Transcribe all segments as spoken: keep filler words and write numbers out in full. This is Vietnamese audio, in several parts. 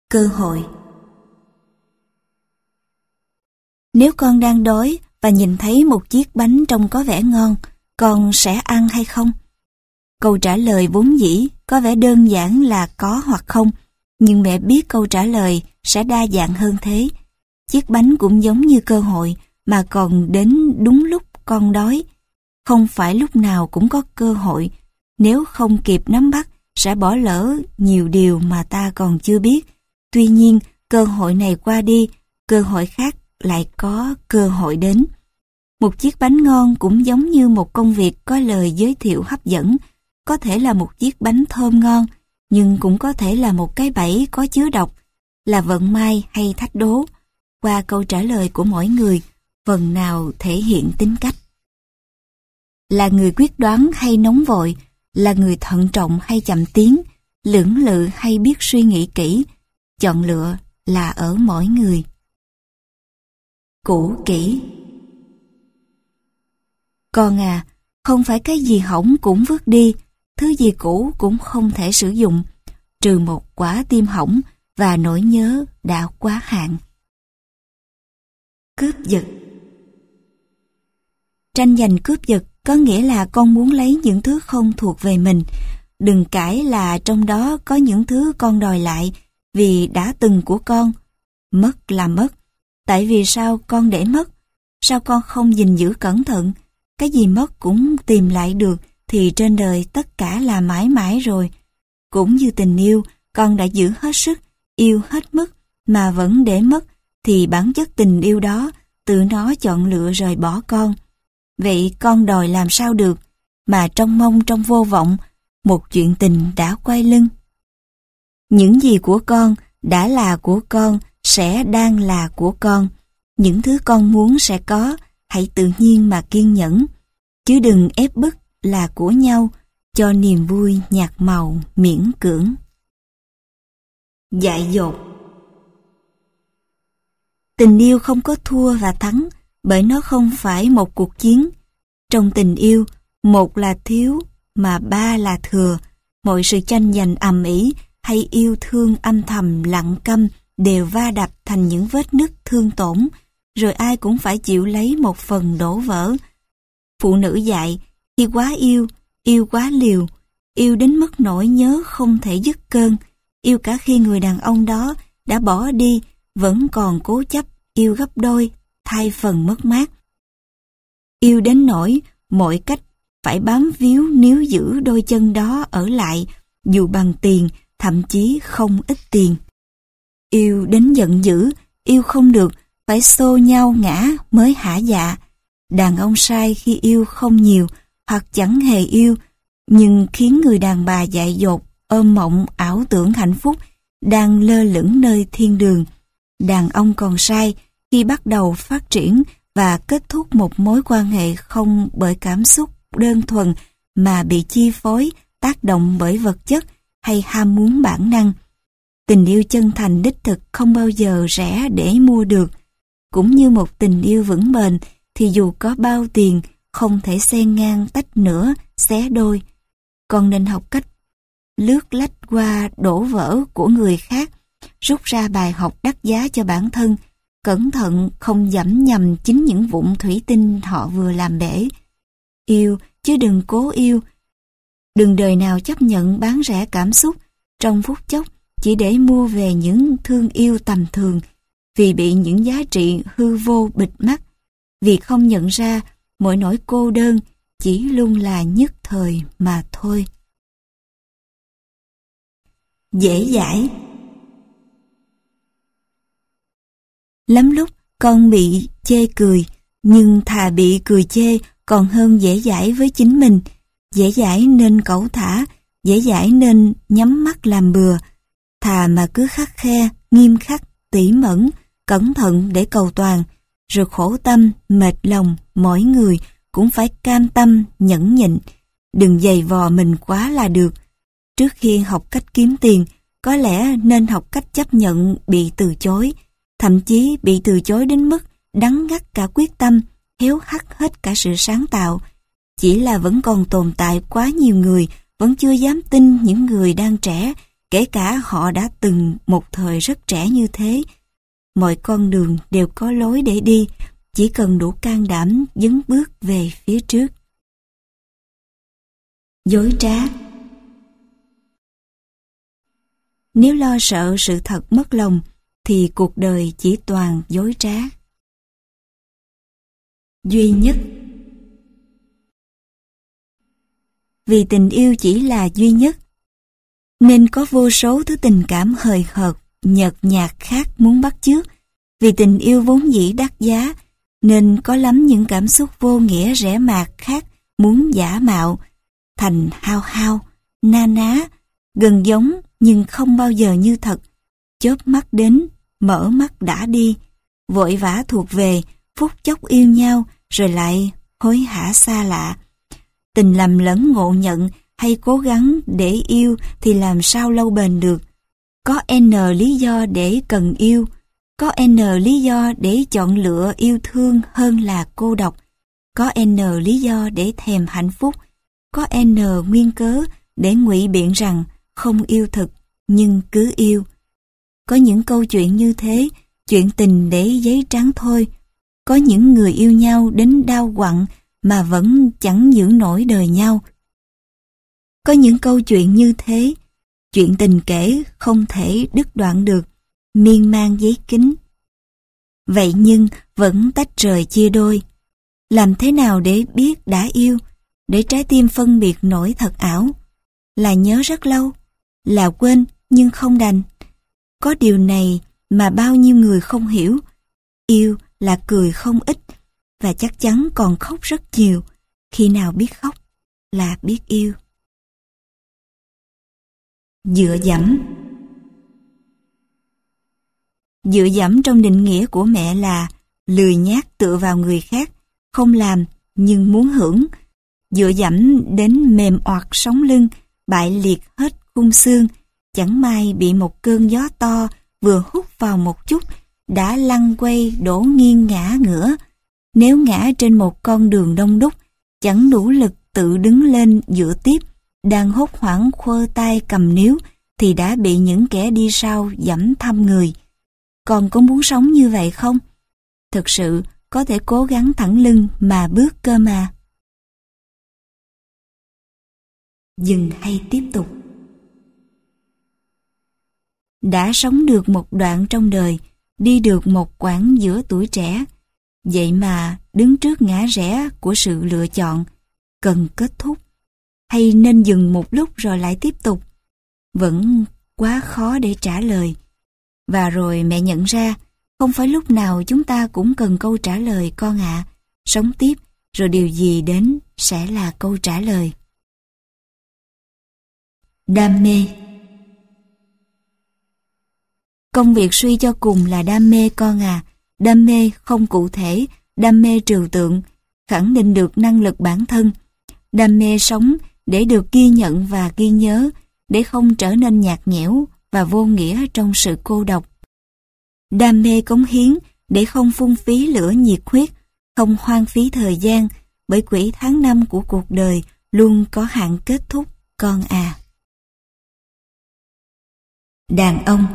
Cơ hội. Nếu con đang đói và nhìn thấy một chiếc bánh trông có vẻ ngon, con sẽ ăn hay không? Câu trả lời vốn dĩ có vẻ đơn giản là có hoặc không, nhưng mẹ biết câu trả lời sẽ đa dạng hơn thế. Chiếc bánh cũng giống như cơ hội mà còn đến đúng lúc con đói. Không phải lúc nào cũng có cơ hội, nếu không kịp nắm bắt sẽ bỏ lỡ nhiều điều mà ta còn chưa biết. Tuy nhiên, cơ hội này qua đi, cơ hội khác lại có cơ hội đến. Một chiếc bánh ngon cũng giống như một công việc có lời giới thiệu hấp dẫn. Có thể là một chiếc bánh thơm ngon, nhưng cũng có thể là một cái bẫy có chứa độc, là vận may hay thách đố. Qua câu trả lời của mỗi người, phần nào thể hiện tính cách. Là người quyết đoán hay nóng vội, là người thận trọng hay chậm tiến, lưỡng lự hay biết suy nghĩ kỹ, chọn lựa là ở mỗi người. Cũ kỹ. Con à, không phải cái gì hỏng cũng vứt đi, thứ gì cũ cũng không thể sử dụng, trừ một quả tim hỏng và nỗi nhớ đã quá hạn. Cướp giật. Tranh giành cướp giật có nghĩa là con muốn lấy những thứ không thuộc về mình. Đừng cãi là trong đó có những thứ con đòi lại vì đã từng của con. Mất là mất. Tại vì sao con để mất? Sao con không gìn giữ cẩn thận? Cái gì mất cũng tìm lại được thì trên đời tất cả là mãi mãi rồi. Cũng như tình yêu, con đã giữ hết sức, yêu hết mức mà vẫn để mất thì bản chất tình yêu đó tự nó chọn lựa rời bỏ con. Vậy con đòi làm sao được mà trong mong trong vô vọng một chuyện tình đã quay lưng. Những gì của con đã là của con sẽ đang là của con. Những thứ con muốn sẽ có, hãy tự nhiên mà kiên nhẫn, chứ đừng ép bức là của nhau cho niềm vui nhạt màu miễn cưỡng. Dại dột. Tình yêu không có thua và thắng, bởi nó không phải một cuộc chiến. Trong tình yêu, một là thiếu mà ba là thừa. Mọi sự tranh giành ầm ĩ hay yêu thương âm thầm lặng câm đều va đập thành những vết nứt thương tổn, rồi ai cũng phải chịu lấy một phần đổ vỡ. Phụ nữ dại, khi quá yêu, yêu quá liều, yêu đến mức nỗi nhớ không thể dứt cơn, yêu cả khi người đàn ông đó đã bỏ đi, vẫn còn cố chấp yêu gấp đôi, thay phần mất mát. Yêu đến nỗi mọi cách phải bám víu níu giữ đôi chân đó ở lại, dù bằng tiền, thậm chí không ít tiền. Yêu đến giận dữ, yêu không được, phải xô nhau ngã mới hả dạ. Đàn ông sai khi yêu không nhiều, hoặc chẳng hề yêu, nhưng khiến người đàn bà dại dột, ôm mộng ảo tưởng hạnh phúc, đang lơ lửng nơi thiên đường. Đàn ông còn sai khi bắt đầu phát triển và kết thúc một mối quan hệ không bởi cảm xúc đơn thuần mà bị chi phối, tác động bởi vật chất hay ham muốn bản năng. Tình yêu chân thành đích thực không bao giờ rẻ để mua được. Cũng như một tình yêu vững bền thì dù có bao tiền không thể xen ngang tách nửa, xé đôi. Con nên học cách lướt lách qua đổ vỡ của người khác, rút ra bài học đắt giá cho bản thân, cẩn thận không dẫm nhầm chính những vụn thủy tinh họ vừa làm bể. Yêu chứ đừng cố yêu. Đừng đời nào chấp nhận bán rẻ cảm xúc trong phút chốc chỉ để mua về những thương yêu tầm thường, vì bị những giá trị hư vô bịt mắt, vì không nhận ra mỗi nỗi cô đơn chỉ luôn là nhất thời mà thôi. Dễ dãi. Lắm lúc con bị chê cười, nhưng thà bị cười chê còn hơn dễ dãi với chính mình. Dễ dãi nên cẩu thả, dễ dãi nên nhắm mắt làm bừa. Thà mà cứ khắt khe, nghiêm khắc, tỉ mẩn, cẩn thận để cầu toàn, rồi khổ tâm, mệt lòng, mỗi người cũng phải cam tâm, nhẫn nhịn. Đừng giày vò mình quá là được. Trước khi học cách kiếm tiền, có lẽ nên học cách chấp nhận bị từ chối, thậm chí bị từ chối đến mức đắng ngắt cả quyết tâm, héo hắt hết cả sự sáng tạo. Chỉ là vẫn còn tồn tại quá nhiều người vẫn chưa dám tin những người đang trẻ kể cả họ đã từng một thời rất trẻ như thế. Mọi con đường đều có lối để đi, chỉ cần đủ can đảm dấn bước về phía trước. Dối trá. Nếu lo sợ sự thật mất lòng, thì cuộc đời chỉ toàn dối trá. Duy nhất. Vì tình yêu chỉ là duy nhất, nên có vô số thứ tình cảm hời hợt, nhợt nhạt khác muốn bắt chước. Vì tình yêu vốn dĩ đắt giá, nên có lắm những cảm xúc vô nghĩa rẻ mạt khác muốn giả mạo, thành hao hao, na ná, gần giống nhưng không bao giờ như thật. Chớp mắt đến, mở mắt đã đi, vội vã thuộc về, phút chốc yêu nhau rồi lại hối hả xa lạ. Tình lầm lẫn ngộ nhận hay cố gắng để yêu thì làm sao lâu bền được. Có N lý do để cần yêu, có N lý do để chọn lựa yêu thương hơn là cô độc, có N lý do để thèm hạnh phúc, có N nguyên cớ để ngụy biện rằng không yêu thực nhưng cứ yêu. Có những câu chuyện như thế, chuyện tình để giấy trắng thôi. Có những người yêu nhau đến đau quặn mà vẫn chẳng giữ nổi đời nhau. Có những câu chuyện như thế, chuyện tình kể không thể đứt đoạn được, miên man giấy kính. Vậy nhưng vẫn tách rời chia đôi. Làm thế nào để biết đã yêu, để trái tim phân biệt nổi thật ảo? Là nhớ rất lâu, là quên nhưng không đành. Có điều này mà bao nhiêu người không hiểu. Yêu là cười không ít, và chắc chắn còn khóc rất nhiều. Khi nào biết khóc là biết yêu. Dựa dẫm. Dựa dẫm trong định nghĩa của mẹ là lười nhác tựa vào người khác, không làm nhưng muốn hưởng. Dựa dẫm đến mềm oặt sống lưng, bại liệt hết khung xương, chẳng may bị một cơn gió to vừa hút vào một chút đã lăn quay đổ nghiêng ngã ngửa. Nếu ngã trên một con đường đông đúc, chẳng đủ lực tự đứng lên dựa tiếp, đang hốt hoảng khua tay cầm níu thì đã bị những kẻ đi sau dẫm thăm người. Còn có muốn sống như vậy không? Thực sự có thể cố gắng thẳng lưng mà bước cơ mà. Dừng hay tiếp tục? Đã sống được một đoạn trong đời, đi được một quãng giữa tuổi trẻ, vậy mà đứng trước ngã rẽ của sự lựa chọn, cần kết thúc hay nên dừng một lúc rồi lại tiếp tục? Vẫn quá khó để trả lời. Và rồi mẹ nhận ra, không phải lúc nào chúng ta cũng cần câu trả lời con ạ. À. Sống tiếp, rồi điều gì đến sẽ là câu trả lời. Đam mê. Công việc suy cho cùng là đam mê con à. Đam mê không cụ thể, đam mê trừu tượng, khẳng định được năng lực bản thân. Đam mê sống để được ghi nhận và ghi nhớ, để không trở nên nhạt nhẽo và vô nghĩa trong sự cô độc. Đam mê cống hiến để không phung phí lửa nhiệt huyết, không hoang phí thời gian, bởi quỹ tháng năm của cuộc đời luôn có hạn kết thúc, con à. Đàn ông.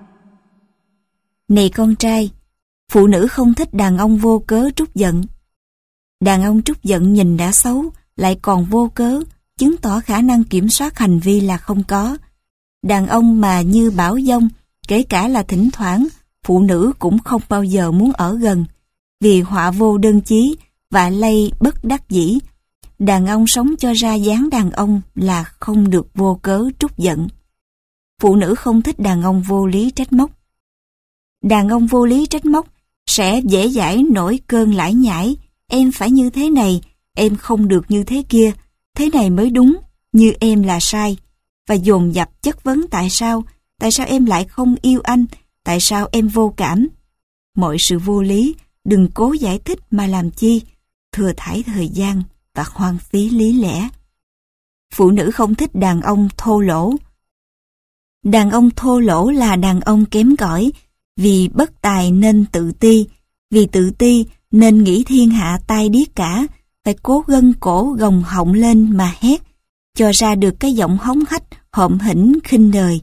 Này con trai, phụ nữ không thích đàn ông vô cớ trút giận. Đàn ông trút giận nhìn đã xấu, lại còn vô cớ, chứng tỏ khả năng kiểm soát hành vi là không có. Đàn ông mà như bão giông, kể cả là thỉnh thoảng, phụ nữ cũng không bao giờ muốn ở gần, vì họa vô đơn chí và lây bất đắc dĩ. Đàn ông sống cho ra dáng đàn ông là không được vô cớ trút giận. Phụ nữ không thích đàn ông vô lý trách móc. Đàn ông vô lý trách móc sẽ dễ dãi nổi cơn lải nhải. Em phải như thế này, em không được như thế kia, thế này mới đúng, như em là sai. Và dồn dập chất vấn tại sao, tại sao em lại không yêu anh, tại sao em vô cảm. Mọi sự vô lý, đừng cố giải thích mà làm chi, thừa thải thời gian và hoang phí lý lẽ. Phụ nữ không thích đàn ông thô lỗ. Đàn ông thô lỗ là đàn ông kém cỏi, vì bất tài nên tự ti, vì tự ti nên nghĩ thiên hạ tai điếc cả, phải cố gân cổ gồng họng lên mà hét, cho ra được cái giọng hống hách, hộm hỉnh khinh đời,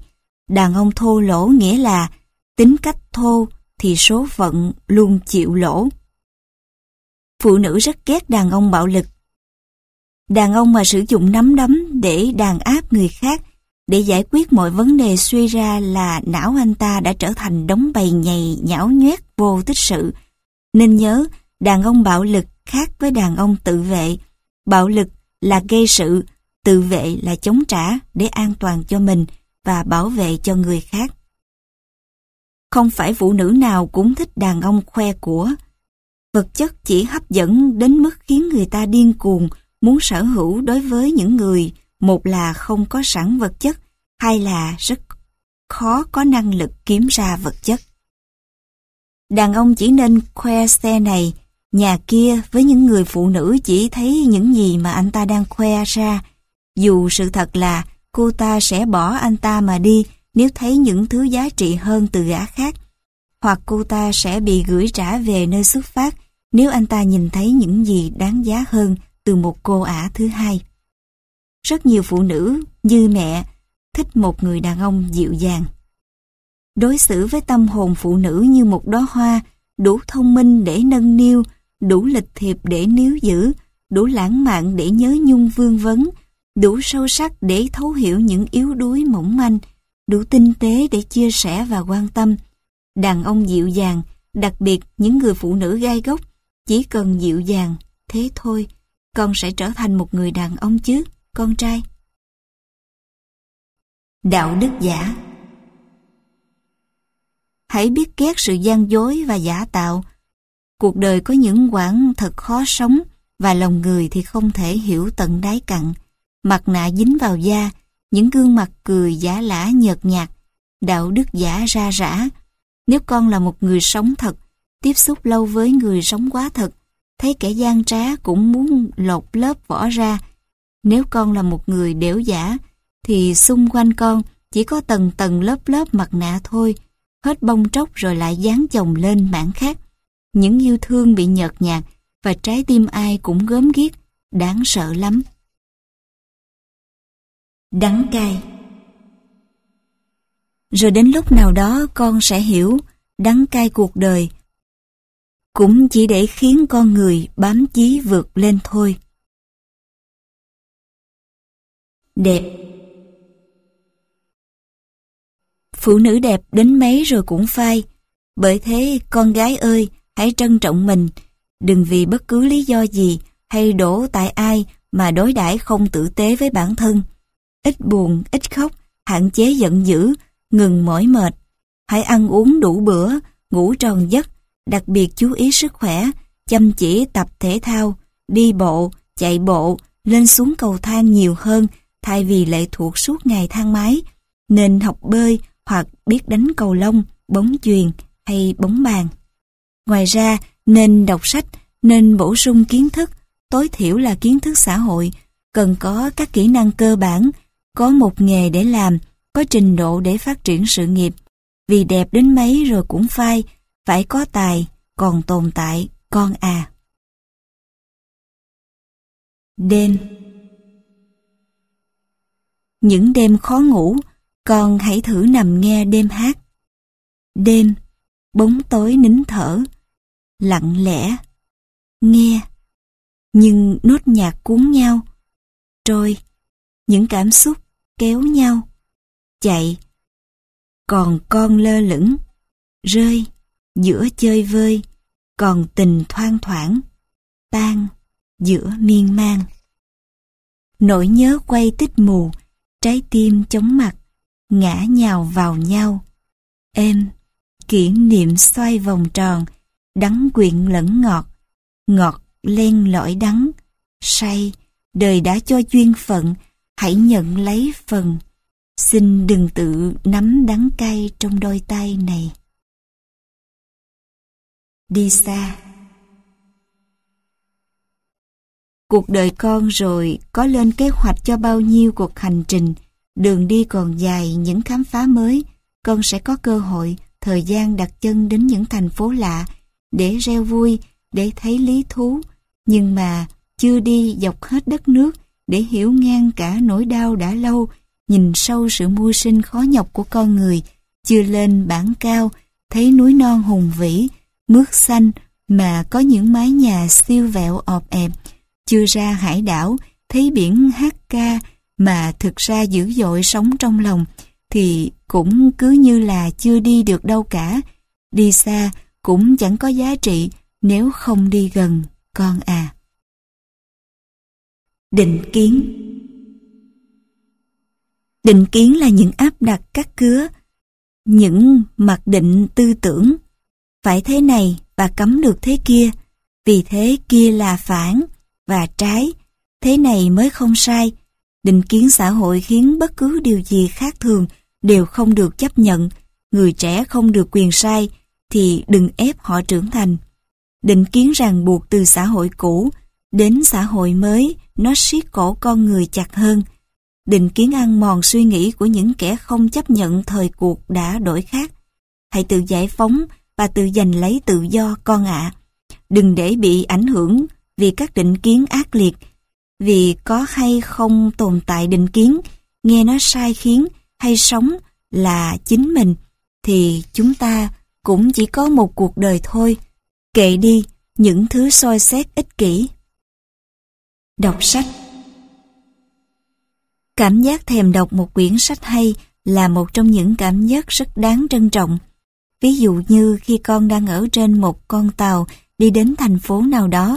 Đàn ông thô lỗ nghĩa là tính cách thô thì số phận luôn chịu lỗ. Phụ nữ rất ghét đàn ông bạo lực. Đàn ông mà sử dụng nắm đấm để đàn áp người khác, để giải quyết mọi vấn đề, suy ra là não anh ta đã trở thành đống bầy nhầy nhão nhoét vô tích sự. Nên nhớ, đàn ông bạo lực khác với đàn ông tự vệ. Bạo lực là gây sự, tự vệ là chống trả để an toàn cho mình và bảo vệ cho người khác. Không phải phụ nữ nào cũng thích đàn ông khoe của. Vật chất chỉ hấp dẫn đến mức khiến người ta điên cuồng muốn sở hữu đối với những người một là không có sẵn vật chất, hai là rất khó có năng lực kiếm ra vật chất. Đàn ông chỉ nên khoe xe này, nhà kia với những người phụ nữ chỉ thấy những gì mà anh ta đang khoe ra, dù sự thật là cô ta sẽ bỏ anh ta mà đi nếu thấy những thứ giá trị hơn từ gã khác, hoặc cô ta sẽ bị gửi trả về nơi xuất phát nếu anh ta nhìn thấy những gì đáng giá hơn từ một cô ả thứ hai. Rất nhiều phụ nữ như mẹ thích một người đàn ông dịu dàng. Đối xử với tâm hồn phụ nữ như một đóa hoa, đủ thông minh để nâng niu, đủ lịch thiệp để níu giữ, đủ lãng mạn để nhớ nhung vương vấn, đủ sâu sắc để thấu hiểu những yếu đuối mỏng manh, đủ tinh tế để chia sẻ và quan tâm. Đàn ông dịu dàng, đặc biệt những người phụ nữ gai góc, chỉ cần dịu dàng, thế thôi, con sẽ trở thành một người đàn ông chứ, con trai. Đạo đức giả. Hãy biết ghét sự gian dối và giả tạo. Cuộc đời có những quãng thật khó sống và lòng người thì không thể hiểu tận đáy cặn. Mặt nạ dính vào da, những gương mặt cười giả lả nhợt nhạt, đạo đức giả ra rã. Nếu con là một người sống thật, tiếp xúc lâu với người sống quá thật, thấy kẻ gian trá cũng muốn lột lớp vỏ ra. Nếu con là một người đểu giả, thì xung quanh con chỉ có tầng tầng lớp lớp mặt nạ thôi, hết bong tróc rồi lại dán chồng lên mảng khác. Những yêu thương bị nhợt nhạt và trái tim ai cũng gớm ghiếc, đáng sợ lắm. Đắng cay. Rồi đến lúc nào đó con sẽ hiểu đắng cay cuộc đời cũng chỉ để khiến con người bám chí vượt lên thôi. Đẹp. Phụ nữ đẹp đến mấy rồi cũng phai. Bởi thế con gái ơi, hãy trân trọng mình, đừng vì bất cứ lý do gì hay đổ tại ai mà đối đãi không tử tế với bản thân. Ít buồn, ít khóc, hạn chế giận dữ, ngừng mỏi mệt. Hãy ăn uống đủ bữa, ngủ tròn giấc, đặc biệt chú ý sức khỏe, chăm chỉ tập thể thao, đi bộ, chạy bộ, lên xuống cầu thang nhiều hơn thay vì lệ thuộc suốt ngày thang máy. Nên học bơi hoặc biết đánh cầu lông, bóng chuyền hay bóng bàn. Ngoài ra, nên đọc sách, nên bổ sung kiến thức, tối thiểu là kiến thức xã hội, cần có các kỹ năng cơ bản, có một nghề để làm, có trình độ để phát triển sự nghiệp. Vì đẹp đến mấy rồi cũng phai, phải có tài, còn tồn tại, con à. Đêm. Những đêm khó ngủ, con hãy thử nằm nghe đêm hát. Đêm, bóng tối nín thở, lặng lẽ, nghe, nhưng nốt nhạc cuốn nhau, trôi, những cảm xúc kéo nhau, chạy, còn con lơ lửng, rơi, giữa chơi vơi, còn tình thoang thoảng, tan, giữa miên man. Nỗi nhớ quay tích mù, trái tim chóng mặt, ngã nhào vào nhau, êm, kỷ niệm xoay vòng tròn, đắng quyện lẫn ngọt, ngọt len lỏi đắng, say, đời đã cho duyên phận, hãy nhận lấy phần, xin đừng tự nắm đắng cay trong đôi tay này. Đi xa. Cuộc đời con rồi có lên kế hoạch cho bao nhiêu cuộc hành trình, đường đi còn dài, những khám phá mới, con sẽ có cơ hội, thời gian đặt chân đến những thành phố lạ, để reo vui, để thấy lý thú, nhưng mà chưa đi dọc hết đất nước, để hiểu ngang cả nỗi đau đã lâu, nhìn sâu sự mưu sinh khó nhọc của con người, chưa lên bản cao, thấy núi non hùng vĩ, mướt xanh mà có những mái nhà siêu vẹo ọp ẹp, chưa ra hải đảo, thấy biển hát ca mà thực ra dữ dội sống trong lòng, thì cũng cứ như là chưa đi được đâu cả. Đi xa cũng chẳng có giá trị nếu không đi gần, con à. Định kiến. Định kiến là những áp đặt các cứa, những mặc định tư tưởng. Phải thế này và cấm được thế kia, vì thế kia là phản và trái, thế này mới không sai. Định kiến xã hội khiến bất cứ điều gì khác thường đều không được chấp nhận. Người trẻ không được quyền sai thì đừng ép họ trưởng thành. Định kiến ràng buộc từ xã hội cũ đến xã hội mới, nó siết cổ con người chặt hơn. Định kiến ăn mòn suy nghĩ của những kẻ không chấp nhận thời cuộc đã đổi khác. Hãy tự giải phóng và tự giành lấy tự do, con ạ. Đừng để bị ảnh hưởng vì các định kiến ác liệt. Vì có hay không tồn tại định kiến, nghe nó sai khiến hay sống là chính mình, thì chúng ta cũng chỉ có một cuộc đời thôi. Kệ đi những thứ soi xét ích kỷ. Đọc sách. Cảm giác thèm đọc một quyển sách hay là một trong những cảm giác rất đáng trân trọng. Ví dụ như khi con đang ở trên một con tàu đi đến thành phố nào đó,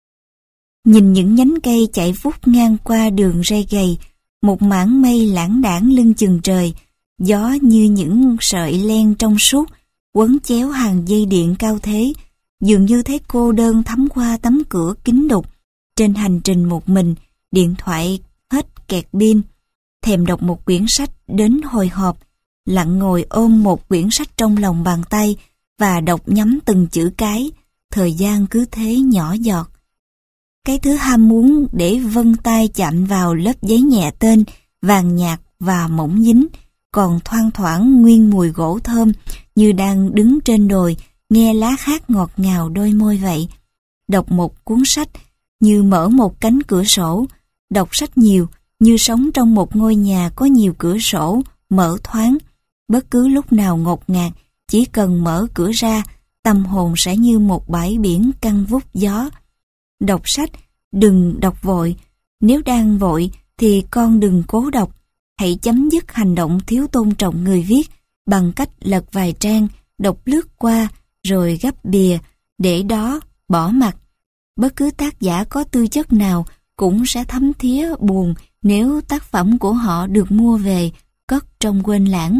nhìn những nhánh cây chạy vút ngang qua đường ray gầy, một mảng mây lãng đãng lưng chừng trời, gió như những sợi len trong suốt quấn chéo hàng dây điện cao thế, dường như thấy cô đơn thấm qua tấm cửa kín đục. Trên hành trình một mình, điện thoại hết kẹt pin, thèm đọc một quyển sách đến hồi hộp, lặng ngồi ôm một quyển sách trong lòng bàn tay và đọc nhắm từng chữ cái, thời gian cứ thế nhỏ giọt. Cái thứ ham muốn để vân tay chạm vào lớp giấy nhẹ tên, vàng nhạt và mỏng dính, còn thoang thoảng nguyên mùi gỗ thơm như đang đứng trên đồi, nghe lá khác ngọt ngào đôi môi vậy. Đọc một cuốn sách như mở một cánh cửa sổ, đọc sách nhiều như sống trong một ngôi nhà có nhiều cửa sổ, mở thoáng. Bất cứ lúc nào ngột ngạt, chỉ cần mở cửa ra, tâm hồn sẽ như một bãi biển căng vút gió. Đọc sách, đừng đọc vội. Nếu đang vội thì con đừng cố đọc. Hãy chấm dứt hành động thiếu tôn trọng người viết bằng cách lật vài trang, đọc lướt qua, rồi gấp bìa, để đó, bỏ mặc. Bất cứ tác giả có tư chất nào cũng sẽ thấm thía buồn nếu tác phẩm của họ được mua về, cất trong quên lãng.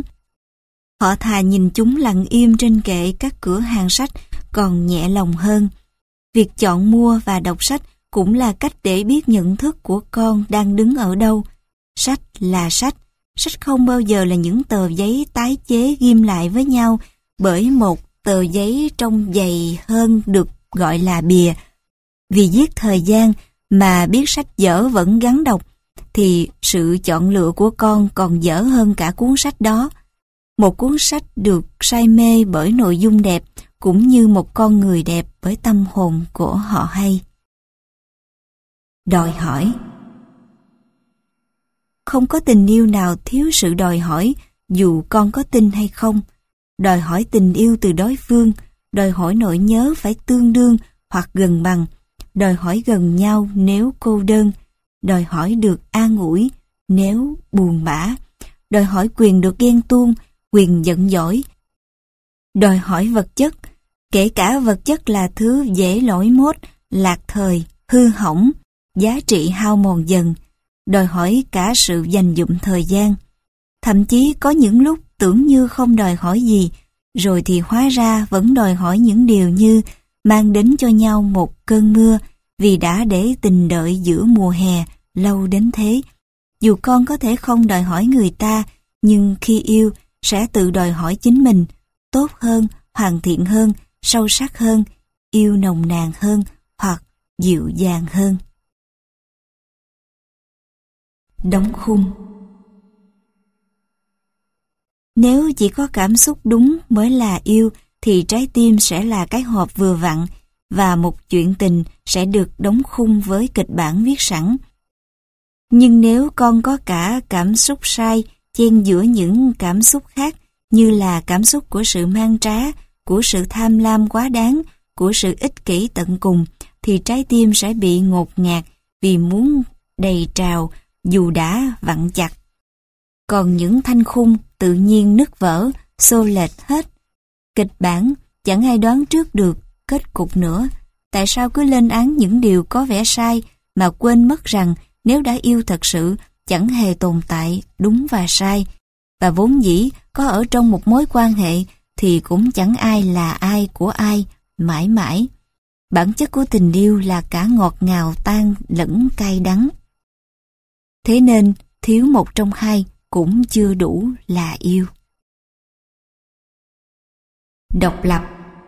Họ thà nhìn chúng lặng im trên kệ các cửa hàng sách còn nhẹ lòng hơn. Việc chọn mua và đọc sách cũng là cách để biết nhận thức của con đang đứng ở đâu. Sách là sách. Sách không bao giờ là những tờ giấy tái chế ghim lại với nhau bởi một tờ giấy trong dày hơn được gọi là bìa. Vì giết thời gian mà biết sách dở vẫn gắn đọc, thì sự chọn lựa của con còn dở hơn cả cuốn sách đó. Một cuốn sách được say mê bởi nội dung đẹp, cũng như một con người đẹp bởi tâm hồn của họ hay. Đòi hỏi. Không có tình yêu nào thiếu sự đòi hỏi, dù con có tin hay không. Đòi hỏi tình yêu từ đối phương, đòi hỏi nỗi nhớ phải tương đương hoặc gần bằng, đòi hỏi gần nhau nếu cô đơn, đòi hỏi được an ủi nếu buồn bã, đòi hỏi quyền được ghen tuông, quyền giận dỗi, đòi hỏi vật chất, kể cả vật chất là thứ dễ lỗi mốt, lạc thời, hư hỏng, giá trị hao mòn dần, đòi hỏi cả sự dành dụm thời gian. Thậm chí có những lúc tưởng như không đòi hỏi gì, rồi thì hóa ra vẫn đòi hỏi những điều như mang đến cho nhau một cơn mưa, vì đã để tình đợi giữa mùa hè lâu đến thế. Dù con có thể không đòi hỏi người ta, nhưng khi yêu sẽ tự đòi hỏi chính mình, tốt hơn, hoàn thiện hơn, sâu sắc hơn, yêu nồng nàn hơn hoặc dịu dàng hơn. Đóng khung. Nếu chỉ có cảm xúc đúng mới là yêu, thì trái tim sẽ là cái hộp vừa vặn, và một chuyện tình sẽ được đóng khung với kịch bản viết sẵn. Nhưng nếu con có cả cảm xúc sai chen giữa những cảm xúc khác, như là cảm xúc của sự man trá, của sự tham lam quá đáng, của sự ích kỷ tận cùng, thì trái tim sẽ bị ngột ngạt vì muốn đầy trào dù đã vặn chặt. Còn những thanh khung tự nhiên nứt vỡ, xô lệch hết. Kịch bản chẳng ai đoán trước được kết cục nữa. Tại sao cứ lên án những điều có vẻ sai mà quên mất rằng nếu đã yêu thật sự chẳng hề tồn tại đúng và sai, và vốn dĩ có ở trong một mối quan hệ thì cũng chẳng ai là ai của ai mãi mãi. Bản chất của tình yêu là cả ngọt ngào tan lẫn cay đắng. Thế nên thiếu một trong hai cũng chưa đủ là yêu. Độc lập.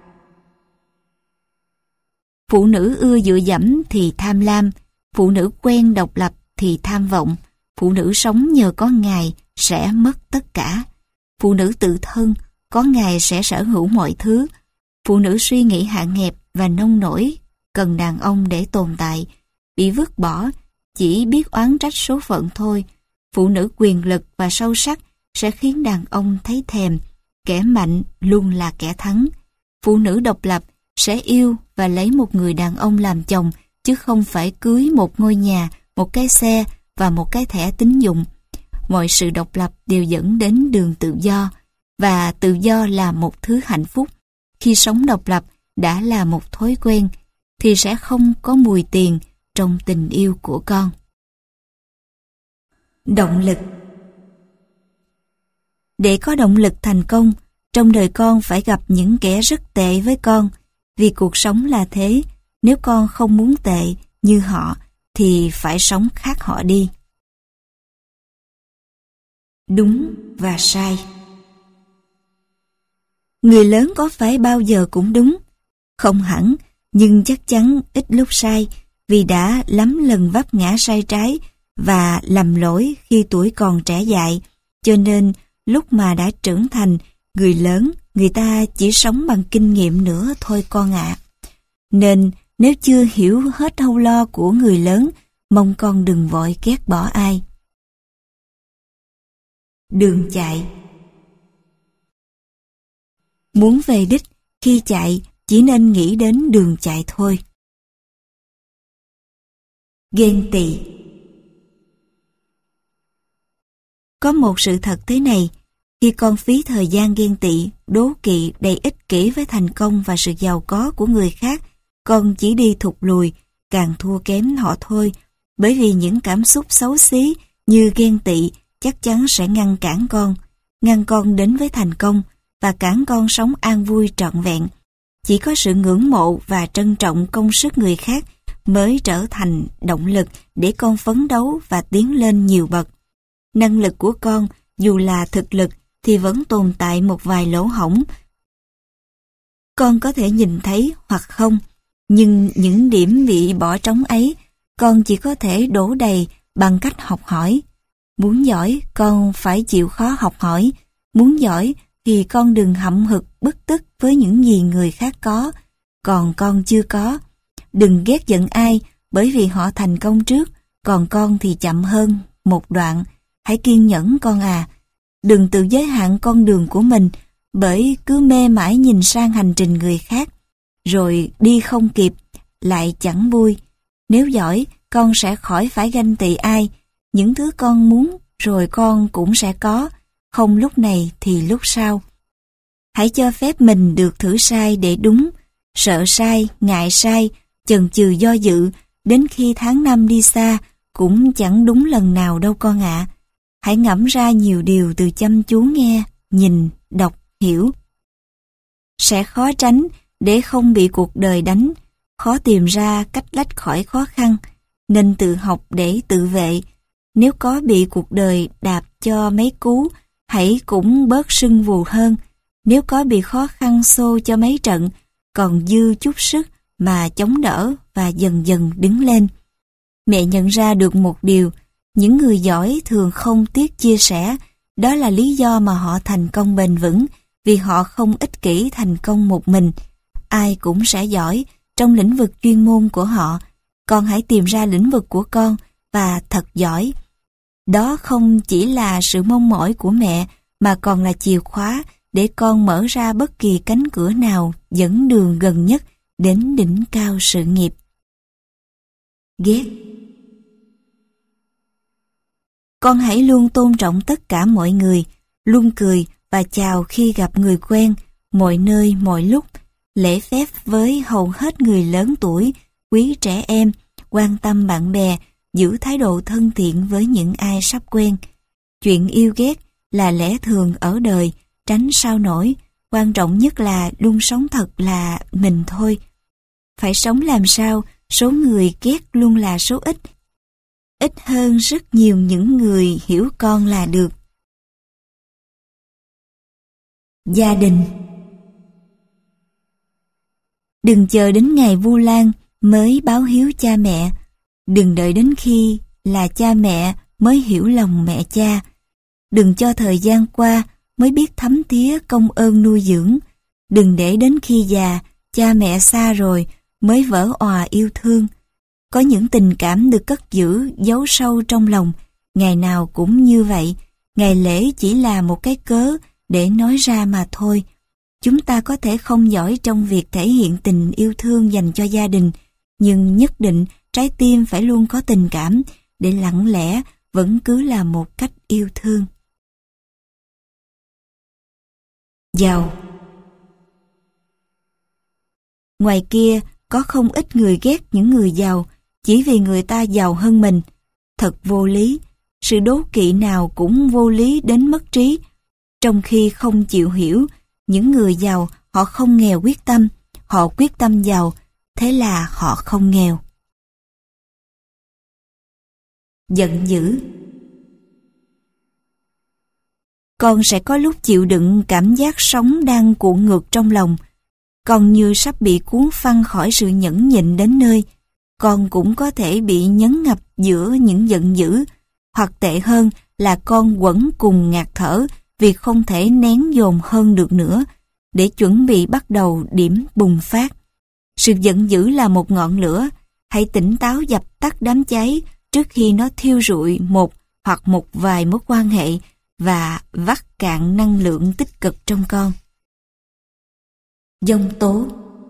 Phụ nữ ưa dựa dẫm thì tham lam, phụ nữ quen độc lập thì tham vọng, phụ nữ sống nhờ có ngài sẽ mất tất cả. Phụ nữ tự thân, có ngài sẽ sở hữu mọi thứ. Phụ nữ suy nghĩ hạn hẹp và nông nổi, cần đàn ông để tồn tại, bị vứt bỏ, chỉ biết oán trách số phận thôi. Phụ nữ quyền lực và sâu sắc sẽ khiến đàn ông thấy thèm, kẻ mạnh luôn là kẻ thắng. Phụ nữ độc lập sẽ yêu và lấy một người đàn ông làm chồng, chứ không phải cưới một ngôi nhà, một cái xe và một cái thẻ tín dụng. Mọi sự độc lập đều dẫn đến đường tự do, và tự do là một thứ hạnh phúc. Khi sống độc lập đã là một thói quen, thì sẽ không có mùi tiền trong tình yêu của con. Động lực. Để có động lực thành công, trong đời con phải gặp những kẻ rất tệ với con, vì cuộc sống là thế. Nếu con không muốn tệ như họ, thì phải sống khác họ đi. Đúng và sai. Người lớn có phải bao giờ cũng đúng? Không hẳn, nhưng chắc chắn ít lúc sai, vì đã lắm lần vấp ngã sai trái và lầm lỗi khi tuổi còn trẻ dại, cho nên lúc mà đã trưởng thành, người lớn, người ta chỉ sống bằng kinh nghiệm nữa thôi con ạ. Nên nếu chưa hiểu hết âu lo của người lớn, mong con đừng vội ghét bỏ ai. Đường chạy. Muốn về đích, khi chạy chỉ nên nghĩ đến đường chạy thôi. Ghen tị. Có một sự thật thế này, khi con phí thời gian ghen tị, đố kỵ, đầy ích kỷ với thành công và sự giàu có của người khác, con chỉ đi thụt lùi, càng thua kém họ thôi, bởi vì những cảm xúc xấu xí như ghen tị chắc chắn sẽ ngăn cản con, ngăn con đến với thành công và cản con sống an vui trọn vẹn. Chỉ có sự ngưỡng mộ và trân trọng công sức người khác mới trở thành động lực để con phấn đấu và tiến lên nhiều bậc. Năng lực của con, dù là thực lực, thì vẫn tồn tại một vài lỗ hổng. Con có thể nhìn thấy hoặc không, nhưng những điểm bị bỏ trống ấy, con chỉ có thể đổ đầy bằng cách học hỏi. Muốn giỏi, con phải chịu khó học hỏi. Muốn giỏi thì con đừng hậm hực bức tức với những gì người khác có, còn con chưa có. Đừng ghét giận ai bởi vì họ thành công trước, còn con thì chậm hơn một đoạn. Hãy kiên nhẫn con à. Đừng tự giới hạn con đường của mình bởi cứ mê mải nhìn sang hành trình người khác, rồi đi không kịp, lại chẳng vui. Nếu giỏi, con sẽ khỏi phải ganh tị ai. Những thứ con muốn rồi con cũng sẽ có, không lúc này thì lúc sau. Hãy cho phép mình được thử sai để đúng. Sợ sai, ngại sai, chần chừ do dự, đến khi tháng năm đi xa cũng chẳng đúng lần nào đâu con ạ. Hãy ngẫm ra nhiều điều từ chăm chú nghe, nhìn, đọc, hiểu. Sẽ khó tránh để không bị cuộc đời đánh, khó tìm ra cách lách khỏi khó khăn, nên tự học để tự vệ. Nếu có bị cuộc đời đạp cho mấy cú, hãy cũng bớt sưng vù hơn. Nếu có bị khó khăn xô cho mấy trận, còn dư chút sức mà chống đỡ và dần dần đứng lên. Mẹ nhận ra được một điều, những người giỏi thường không tiếc chia sẻ. Đó là lý do mà họ thành công bền vững, vì họ không ích kỷ thành công một mình. Ai cũng sẽ giỏi trong lĩnh vực chuyên môn của họ. Con hãy tìm ra lĩnh vực của con và thật giỏi. Đó không chỉ là sự mong mỏi của mẹ mà còn là chìa khóa để con mở ra bất kỳ cánh cửa nào dẫn đường gần nhất đến đỉnh cao sự nghiệp. Ghét. Con hãy luôn tôn trọng tất cả mọi người, luôn cười và chào khi gặp người quen, mọi nơi, mọi lúc, lễ phép với hầu hết người lớn tuổi, quý trẻ em, quan tâm bạn bè, giữ thái độ thân thiện với những ai sắp quen. Chuyện yêu ghét là lẽ thường ở đời, tránh sao nổi, quan trọng nhất là luôn sống thật là mình thôi. Phải sống làm sao số người ghét luôn là số ít, ít hơn rất nhiều những người hiểu con là được. Gia đình. Đừng chờ đến ngày Vu Lan mới báo hiếu cha mẹ, đừng đợi đến khi là cha mẹ mới hiểu lòng mẹ cha, đừng cho thời gian qua mới biết thấm thía công ơn nuôi dưỡng, đừng để đến khi già, cha mẹ xa rồi mới vỡ òa yêu thương. Có những tình cảm được cất giữ giấu sâu trong lòng, ngày nào cũng như vậy, ngày lễ chỉ là một cái cớ để nói ra mà thôi. Chúng ta có thể không giỏi trong việc thể hiện tình yêu thương dành cho gia đình, nhưng nhất định trái tim phải luôn có tình cảm, để lặng lẽ vẫn cứ là một cách yêu thương. Giàu. Ngoài kia có không ít người ghét những người giàu chỉ vì người ta giàu hơn mình. Thật vô lý, sự đố kỵ nào cũng vô lý đến mất trí. Trong khi không chịu hiểu, những người giàu họ không nghèo quyết tâm, họ quyết tâm giàu, thế là họ không nghèo. Giận dữ. Con sẽ có lúc chịu đựng cảm giác sống đang cuộn ngược trong lòng. Con như sắp bị cuốn phăng khỏi sự nhẫn nhịn đến nơi. Con cũng có thể bị nhấn ngập giữa những giận dữ, hoặc tệ hơn là con quẫn cùng ngạt thở vì không thể nén dồn hơn được nữa, để chuẩn bị bắt đầu điểm bùng phát. Sự giận dữ là một ngọn lửa, hãy tỉnh táo dập tắt đám cháy trước khi nó thiêu rụi một hoặc một vài mối quan hệ và vắt cạn năng lượng tích cực trong con. Giông tố.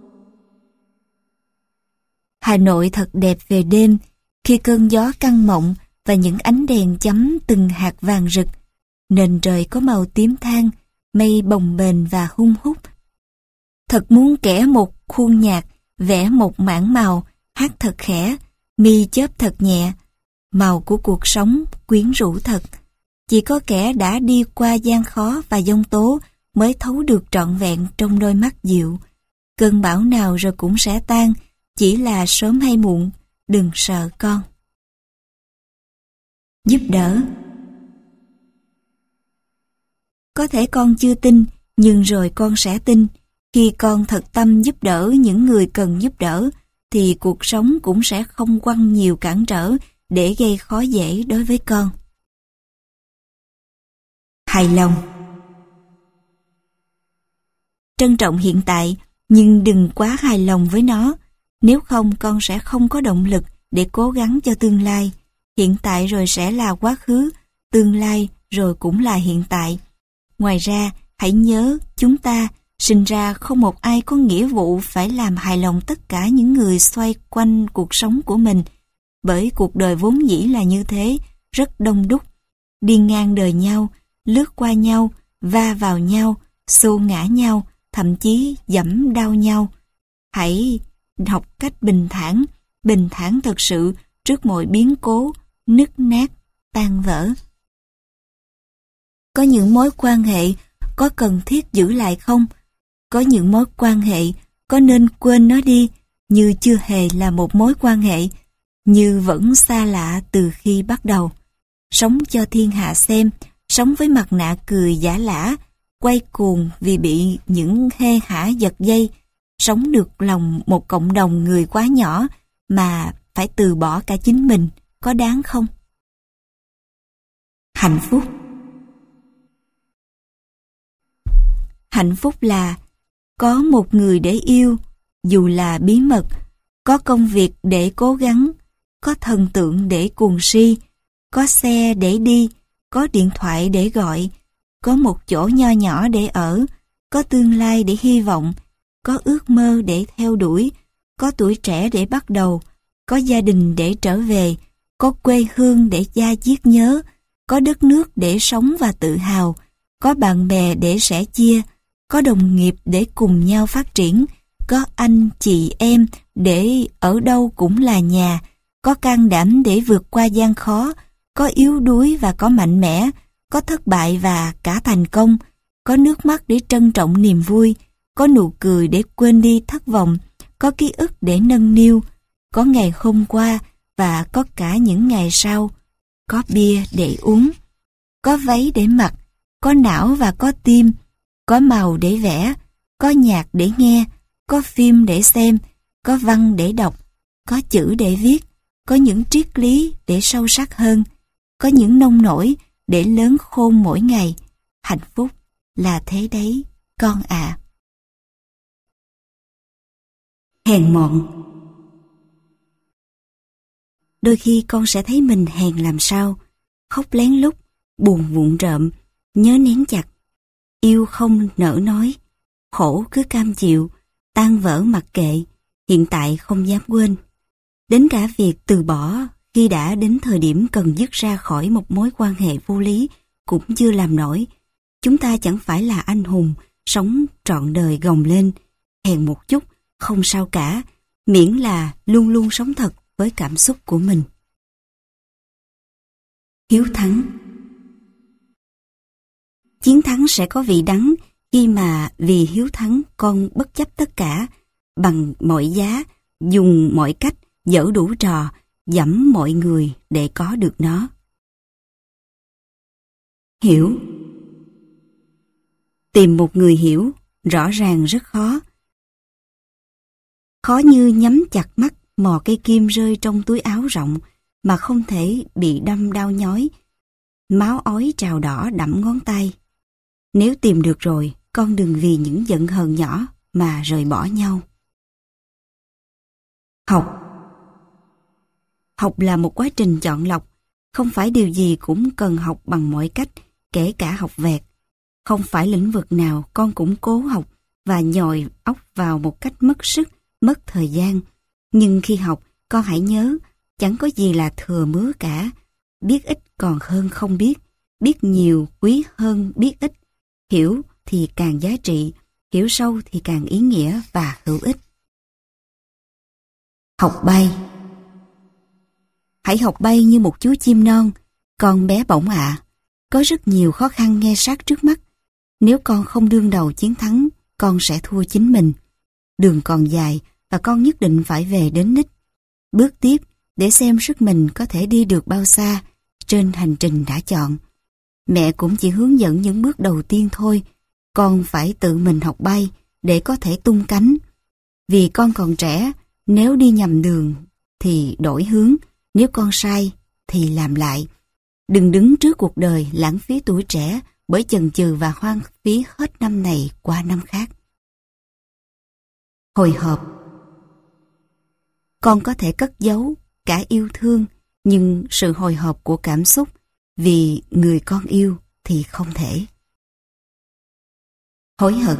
Hà Nội thật đẹp về đêm, khi cơn gió căng mộng và những ánh đèn chấm từng hạt vàng rực. Nền trời có màu tím than, mây bồng bềnh và hun hút. Thật muốn kẻ một khuôn nhạc, vẽ một mảng màu, hát thật khẽ, mi chớp thật nhẹ. Màu của cuộc sống quyến rũ thật. Chỉ có kẻ đã đi qua gian khó và giông tố mới thấu được trọn vẹn trong đôi mắt dịu. Cơn bão nào rồi cũng sẽ tan, chỉ là sớm hay muộn, đừng sợ con. Giúp đỡ. Có thể con chưa tin, nhưng rồi con sẽ tin. Khi con thật tâm giúp đỡ những người cần giúp đỡ, thì cuộc sống cũng sẽ không quăng nhiều cản trở để gây khó dễ đối với con. Hài lòng. Trân trọng hiện tại, nhưng đừng quá hài lòng với nó. Nếu không, con sẽ không có động lực để cố gắng cho tương lai. Hiện tại rồi sẽ là quá khứ, tương lai rồi cũng là hiện tại. Ngoài ra, hãy nhớ chúng ta sinh ra không một ai có nghĩa vụ phải làm hài lòng tất cả những người xoay quanh cuộc sống của mình. Bởi cuộc đời vốn dĩ là như thế, rất đông đúc. Đi ngang đời nhau, lướt qua nhau, va vào nhau, xô ngã nhau, thậm chí dẫm đau nhau. Hãy học cách bình thản, bình thản thật sự trước mọi biến cố, nứt nát, tan vỡ. Có những mối quan hệ có cần thiết giữ lại không? Có những mối quan hệ có nên quên nó đi, như chưa hề là một mối quan hệ, như vẫn xa lạ từ khi bắt đầu. Sống cho thiên hạ xem, sống với mặt nạ cười giả lả, quay cuồng vì bị những hê hả giật dây, sống được lòng một cộng đồng người quá nhỏ mà phải từ bỏ cả chính mình, có đáng không? Hạnh phúc. Hạnh phúc là có một người để yêu, dù là bí mật, có công việc để cố gắng, có thần tượng để cuồng si, có xe để đi, có điện thoại để gọi, có một chỗ nho nhỏ để ở, có tương lai để hy vọng, có ước mơ để theo đuổi, có tuổi trẻ để bắt đầu, có gia đình để trở về, có quê hương để da diết nhớ, có đất nước để sống và tự hào, có bạn bè để sẻ chia, có đồng nghiệp để cùng nhau phát triển, có anh chị em để ở đâu cũng là nhà, có can đảm để vượt qua gian khó, có yếu đuối và có mạnh mẽ, có thất bại và cả thành công, có nước mắt để trân trọng niềm vui, có nụ cười để quên đi thất vọng, có ký ức để nâng niu, có ngày hôm qua và có cả những ngày sau, có bia để uống, có váy để mặc, có não và có tim, có màu để vẽ, có nhạc để nghe, có phim để xem, có văn để đọc, có chữ để viết, có những triết lý để sâu sắc hơn, có những nông nổi để lớn khôn mỗi ngày. Hạnh phúc là thế đấy, con ạ. À. Hèn mọn. Đôi khi con sẽ thấy mình hèn làm sao, khóc lén lút, buồn vụng rợm, nhớ nén chặt, yêu không nỡ nói, khổ cứ cam chịu, tan vỡ mặc kệ, hiện tại không dám quên. Đến cả việc từ bỏ khi đã đến thời điểm cần dứt ra khỏi một mối quan hệ vô lý cũng chưa làm nổi. Chúng ta chẳng phải là anh hùng, sống trọn đời gồng lên, hèn một chút, không sao cả, miễn là luôn luôn sống thật với cảm xúc của mình. Hiếu thắng. Chiến thắng sẽ có vị đắng khi mà vì hiếu thắng con bất chấp tất cả, bằng mọi giá, dùng mọi cách, dở đủ trò, dẫm mọi người để có được nó. Hiểu. Tìm một người hiểu, rõ ràng rất khó. Khó như nhắm chặt mắt mò cây kim rơi trong túi áo rộng mà không thể bị đâm đau nhói, máu ói trào đỏ đẫm ngón tay. Nếu tìm được rồi, con đừng vì những giận hờn nhỏ mà rời bỏ nhau. Học. Học là một quá trình chọn lọc, không phải điều gì cũng cần học bằng mọi cách, kể cả học vẹt. Không phải lĩnh vực nào con cũng cố học và nhồi óc vào một cách mất sức, mất thời gian. Nhưng khi học, con hãy nhớ, chẳng có gì là thừa mứa cả. Biết ít còn hơn không biết, biết nhiều quý hơn biết ít. Hiểu thì càng giá trị, hiểu sâu thì càng ý nghĩa và hữu ích. Học bay. Hãy học bay như một chú chim non, con bé bỏng ạ. À. Có rất nhiều khó khăn ngay sát trước mắt. Nếu con không đương đầu chiến thắng, con sẽ thua chính mình. Đường còn dài và con nhất định phải về đến đích. Bước tiếp để xem sức mình có thể đi được bao xa trên hành trình đã chọn. Mẹ cũng chỉ hướng dẫn những bước đầu tiên thôi. Con phải tự mình học bay để có thể tung cánh. Vì con còn trẻ, nếu đi nhầm đường thì đổi hướng, nếu con sai thì làm lại. Đừng đứng trước cuộc đời lãng phí tuổi trẻ bởi chần chừ và hoang phí hết năm này qua năm khác. Hồi hộp. Con có thể cất giấu cả yêu thương, nhưng sự hồi hộp của cảm xúc vì người con yêu thì không thể. Hối hận.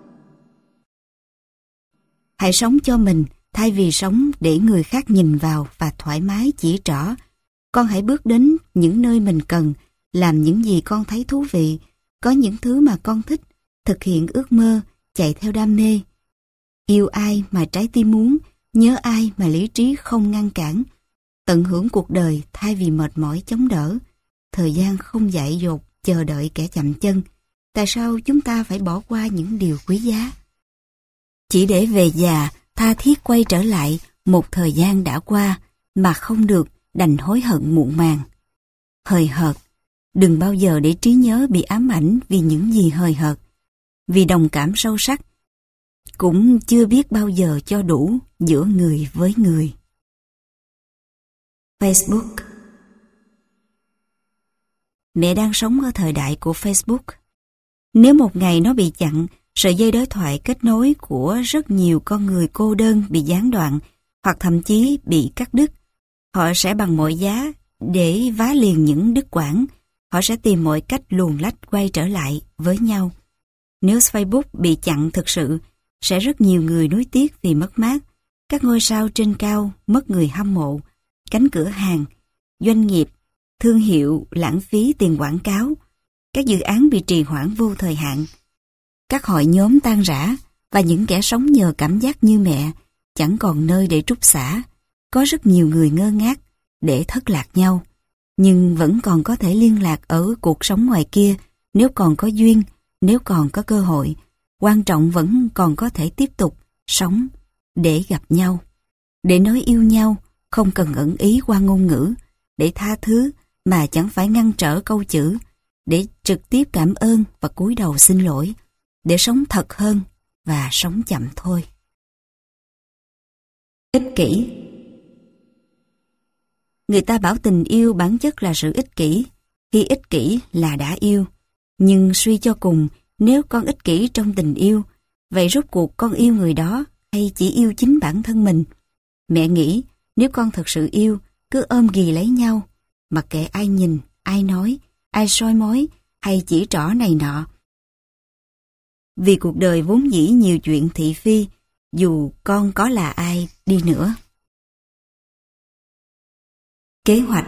Hãy sống cho mình thay vì sống để người khác nhìn vào và thoải mái chỉ trỏ. Con hãy bước đến những nơi mình cần, làm những gì con thấy thú vị, có những thứ mà con thích, thực hiện ước mơ, chạy theo đam mê. Yêu ai mà trái tim muốn, nhớ ai mà lý trí không ngăn cản. Tận hưởng cuộc đời thay vì mệt mỏi chống đỡ. Thời gian không dại dột chờ đợi kẻ chậm chân. Tại sao chúng ta phải bỏ qua những điều quý giá? Chỉ để về già tha thiết quay trở lại một thời gian đã qua mà không được, đành hối hận muộn màng. Hời hợt. Đừng bao giờ để trí nhớ bị ám ảnh vì những gì hời hợt. Vì đồng cảm sâu sắc cũng chưa biết bao giờ cho đủ giữa người với người. Facebook. Mẹ đang sống ở thời đại của Facebook. Nếu một ngày nó bị chặn, sợi dây đối thoại kết nối của rất nhiều con người cô đơn bị gián đoạn hoặc thậm chí bị cắt đứt, Họ sẽ bằng mọi giá để vá liền những đứt quãng. Họ sẽ tìm mọi cách luồn lách quay trở lại với nhau. Nếu Facebook bị chặn thực sự, sẽ rất nhiều người nuối tiếc vì mất mát. Các ngôi sao trên cao mất người hâm mộ, cánh cửa hàng, doanh nghiệp, thương hiệu lãng phí tiền quảng cáo. Các dự án bị trì hoãn vô thời hạn. Các hội nhóm tan rã và những kẻ sống nhờ cảm giác như mẹ chẳng còn nơi để trút xả. Có rất nhiều người ngơ ngác để thất lạc nhau, nhưng vẫn còn có thể liên lạc ở cuộc sống ngoài kia nếu còn có duyên, nếu còn có cơ hội. Quan trọng vẫn còn có thể tiếp tục sống để gặp nhau, để nói yêu nhau, không cần ẩn ý qua ngôn ngữ, để tha thứ mà chẳng phải ngăn trở câu chữ, để trực tiếp cảm ơn và cúi đầu xin lỗi, để sống thật hơn và sống chậm thôi. Ích kỷ. Người ta bảo tình yêu bản chất là sự ích kỷ, khi ích kỷ là đã yêu. Nhưng suy cho cùng, nếu con ích kỷ trong tình yêu, vậy rốt cuộc con yêu người đó hay chỉ yêu chính bản thân mình? Mẹ nghĩ nếu con thật sự yêu, cứ ôm ghì lấy nhau, mặc kệ ai nhìn, ai nói, ai soi mói hay chỉ trỏ này nọ. Vì cuộc đời vốn dĩ nhiều chuyện thị phi, dù con có là ai đi nữa. Kế hoạch.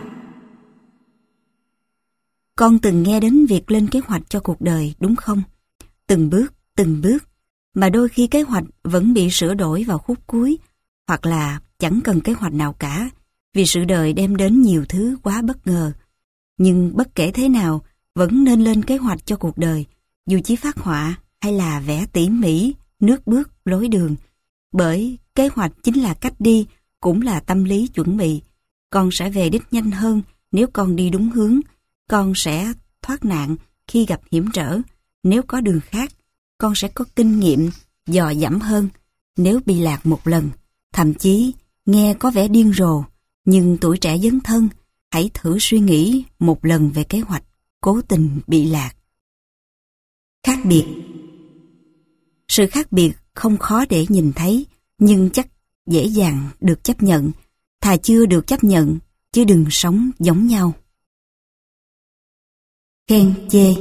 Con từng nghe đến việc lên kế hoạch cho cuộc đời, đúng không? Từng bước, từng bước, mà đôi khi kế hoạch vẫn bị sửa đổi vào khúc cuối, hoặc là chẳng cần kế hoạch nào cả, vì sự đời đem đến nhiều thứ quá bất ngờ. Nhưng bất kể thế nào, vẫn nên lên kế hoạch cho cuộc đời, dù chỉ phác họa hay là vẽ tỉ mỉ, nước bước, lối đường. Bởi kế hoạch chính là cách đi, cũng là tâm lý chuẩn bị. Con sẽ về đích nhanh hơn nếu con đi đúng hướng. Con sẽ thoát nạn khi gặp hiểm trở. Nếu có đường khác, con sẽ có kinh nghiệm, dò dẫm hơn. Nếu bị lạc một lần, thậm chí nghe có vẻ điên rồ, nhưng tuổi trẻ dấn thân, hãy thử suy nghĩ một lần về kế hoạch cố tình bị lạc. Khác biệt. Sự khác biệt không khó để nhìn thấy, nhưng chắc dễ dàng được chấp nhận. Thà chưa được chấp nhận, chứ đừng sống giống nhau. Khen chê.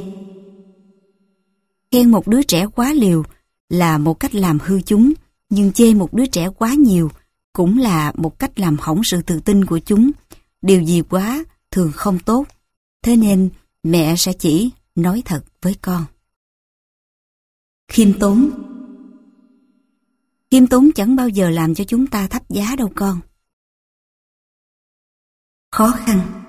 Khen một đứa trẻ quá liều là một cách làm hư chúng, nhưng chê một đứa trẻ quá nhiều cũng là một cách làm hỏng sự tự tin của chúng. Điều gì quá thường không tốt, thế nên mẹ sẽ chỉ nói thật với con. Khiêm tốn. Khiêm tốn chẳng bao giờ làm cho chúng ta thấp giá đâu con. Khó khăn.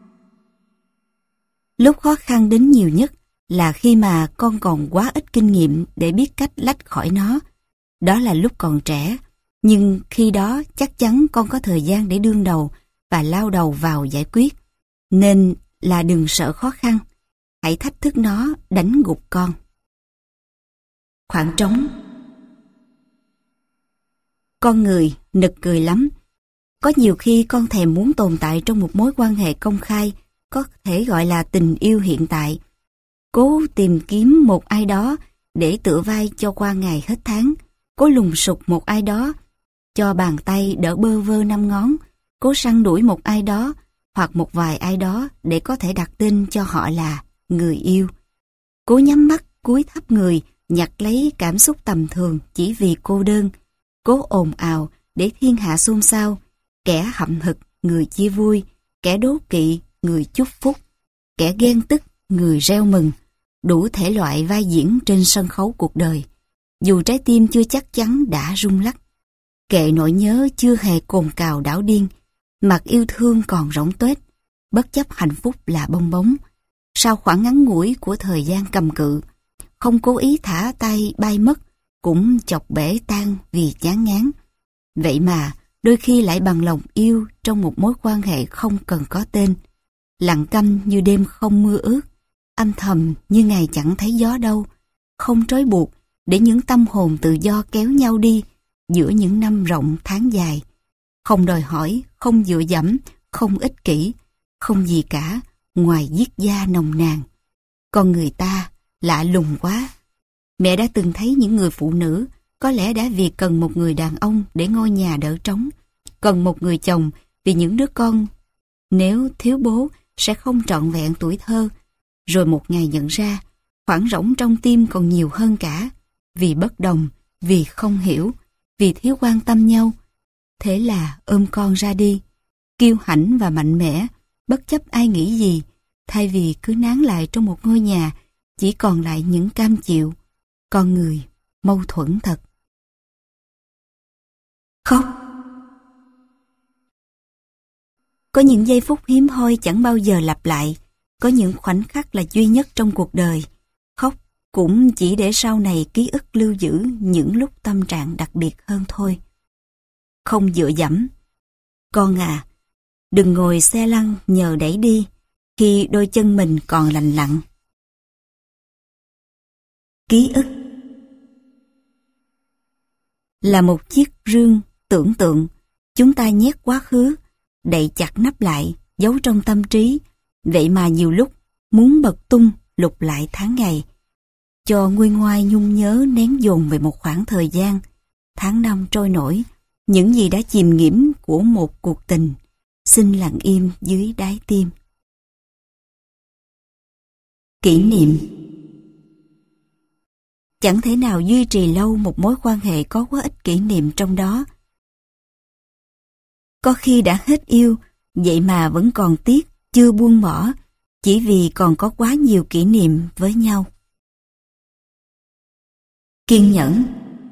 Lúc khó khăn đến nhiều nhất là khi mà con còn quá ít kinh nghiệm để biết cách lách khỏi nó. Đó là lúc còn trẻ, nhưng khi đó chắc chắn con có thời gian để đương đầu và lao đầu vào giải quyết. Nên là đừng sợ khó khăn, hãy thách thức nó đánh gục con. Khoảng trống. Con người nực cười lắm. Có nhiều khi con thèm muốn tồn tại trong một mối quan hệ công khai, có thể gọi là tình yêu hiện tại. Cố tìm kiếm một ai đó để tựa vai cho qua ngày hết tháng. Cố lùng sục một ai đó cho bàn tay đỡ bơ vơ năm ngón. Cố săn đuổi một ai đó hoặc một vài ai đó để có thể đặt tên cho họ là người yêu. Cố nhắm mắt cúi thấp người nhặt lấy cảm xúc tầm thường chỉ vì cô đơn. Cố ồn ào để thiên hạ xôn xao. Kẻ hậm hực người chia vui, kẻ đố kỵ người chúc phúc, kẻ ghen tức người reo mừng. Đủ thể loại vai diễn trên sân khấu cuộc đời. Dù trái tim chưa chắc chắn đã rung lắc, kệ nỗi nhớ chưa hề cồn cào đảo điên, mặt yêu thương còn rỗng tuếch, bất chấp hạnh phúc là bong bóng. Sau khoảng ngắn ngủi của thời gian cầm cự, không cố ý thả tay bay mất, cũng chọc bể tan vì chán ngán. Vậy mà đôi khi lại bằng lòng yêu trong một mối quan hệ không cần có tên, lặng câm như đêm không mưa ướt, âm thầm như ngày chẳng thấy gió đâu, không trói buộc để những tâm hồn tự do kéo nhau đi giữa những năm rộng tháng dài. Không đòi hỏi, không dựa dẫm, không ích kỷ, không gì cả ngoài giết da nồng nàn. Con người ta lạ lùng quá. Mẹ đã từng thấy những người phụ nữ có lẽ đã vì cần một người đàn ông để ngôi nhà đỡ trống, cần một người chồng vì những đứa con nếu thiếu bố sẽ không trọn vẹn tuổi thơ, rồi một ngày nhận ra khoảng rỗng trong tim còn nhiều hơn cả, vì bất đồng, vì không hiểu, vì thiếu quan tâm nhau. Thế là ôm con ra đi, kiêu hãnh và mạnh mẽ, bất chấp ai nghĩ gì, thay vì cứ nán lại trong một ngôi nhà, chỉ còn lại những cam chịu. Con người mâu thuẫn thật. Khóc. Có những giây phút hiếm hoi chẳng bao giờ lặp lại, có những khoảnh khắc là duy nhất trong cuộc đời. Khóc cũng chỉ để sau này ký ức lưu giữ những lúc tâm trạng đặc biệt hơn thôi. Không dựa dẫm. Con à, đừng ngồi xe lăn nhờ đẩy đi, khi đôi chân mình còn lành lặn. Ký ức là một chiếc rương tưởng tượng, chúng ta nhét quá khứ, đậy chặt nắp lại, giấu trong tâm trí, vậy mà nhiều lúc muốn bật tung lục lại tháng ngày, cho nguôi ngoai nhung nhớ nén dồn về một khoảng thời gian. Tháng năm trôi nổi, những gì đã chìm nghiễm của một cuộc tình xin lặng im dưới đáy tim. Kỷ niệm. Chẳng thể nào duy trì lâu một mối quan hệ có quá ít kỷ niệm trong đó. Có khi đã hết yêu, vậy mà vẫn còn tiếc, chưa buông bỏ, chỉ vì còn có quá nhiều kỷ niệm với nhau. Kiên nhẫn.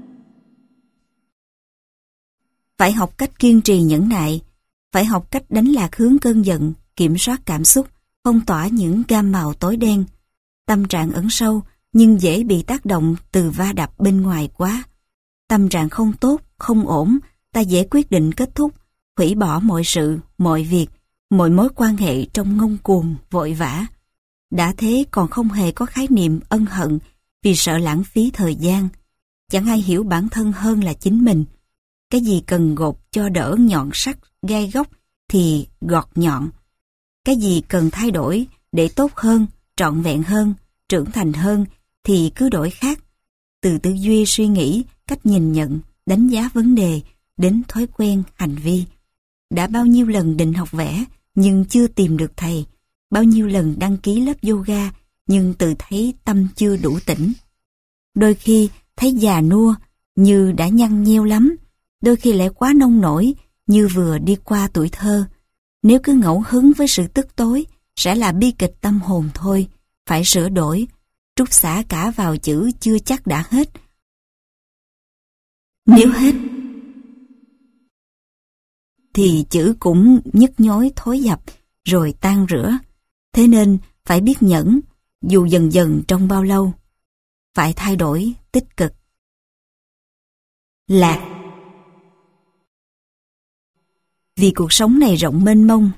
Phải học cách kiên trì nhẫn nại, phải học cách đánh lạc hướng cơn giận, kiểm soát cảm xúc, phong tỏa những gam màu tối đen. Tâm trạng ẩn sâu nhưng dễ bị tác động từ va đập bên ngoài quá. Tâm trạng không tốt, không ổn, ta dễ quyết định kết thúc, hủy bỏ mọi sự, mọi việc, mọi mối quan hệ trong ngông cuồng, vội vã. Đã thế còn không hề có khái niệm ân hận vì sợ lãng phí thời gian. Chẳng ai hiểu bản thân hơn là chính mình. Cái gì cần gột cho đỡ nhọn sắc, gai góc thì gọt nhọn. Cái gì cần thay đổi để tốt hơn, trọn vẹn hơn, trưởng thành hơn thì cứ đổi khác. Từ tư duy suy nghĩ, cách nhìn nhận, đánh giá vấn đề, đến thói quen, hành vi. Đã bao nhiêu lần định học vẽ nhưng chưa tìm được thầy, bao nhiêu lần đăng ký lớp yoga nhưng tự thấy tâm chưa đủ tỉnh. Đôi khi thấy già nua như đã nhăn nheo lắm, đôi khi lại quá nông nổi như vừa đi qua tuổi thơ. Nếu cứ ngẫu hứng với sự tức tối sẽ là bi kịch tâm hồn thôi, phải sửa đổi, trút xả cả vào chữ chưa chắc đã hết. Nếu hết thì chữ cũng nhức nhối thối dập rồi tan rửa. Thế nên phải biết nhẫn, dù dần dần trong bao lâu. Phải thay đổi tích cực. Lạc. Vì cuộc sống này rộng mênh mông.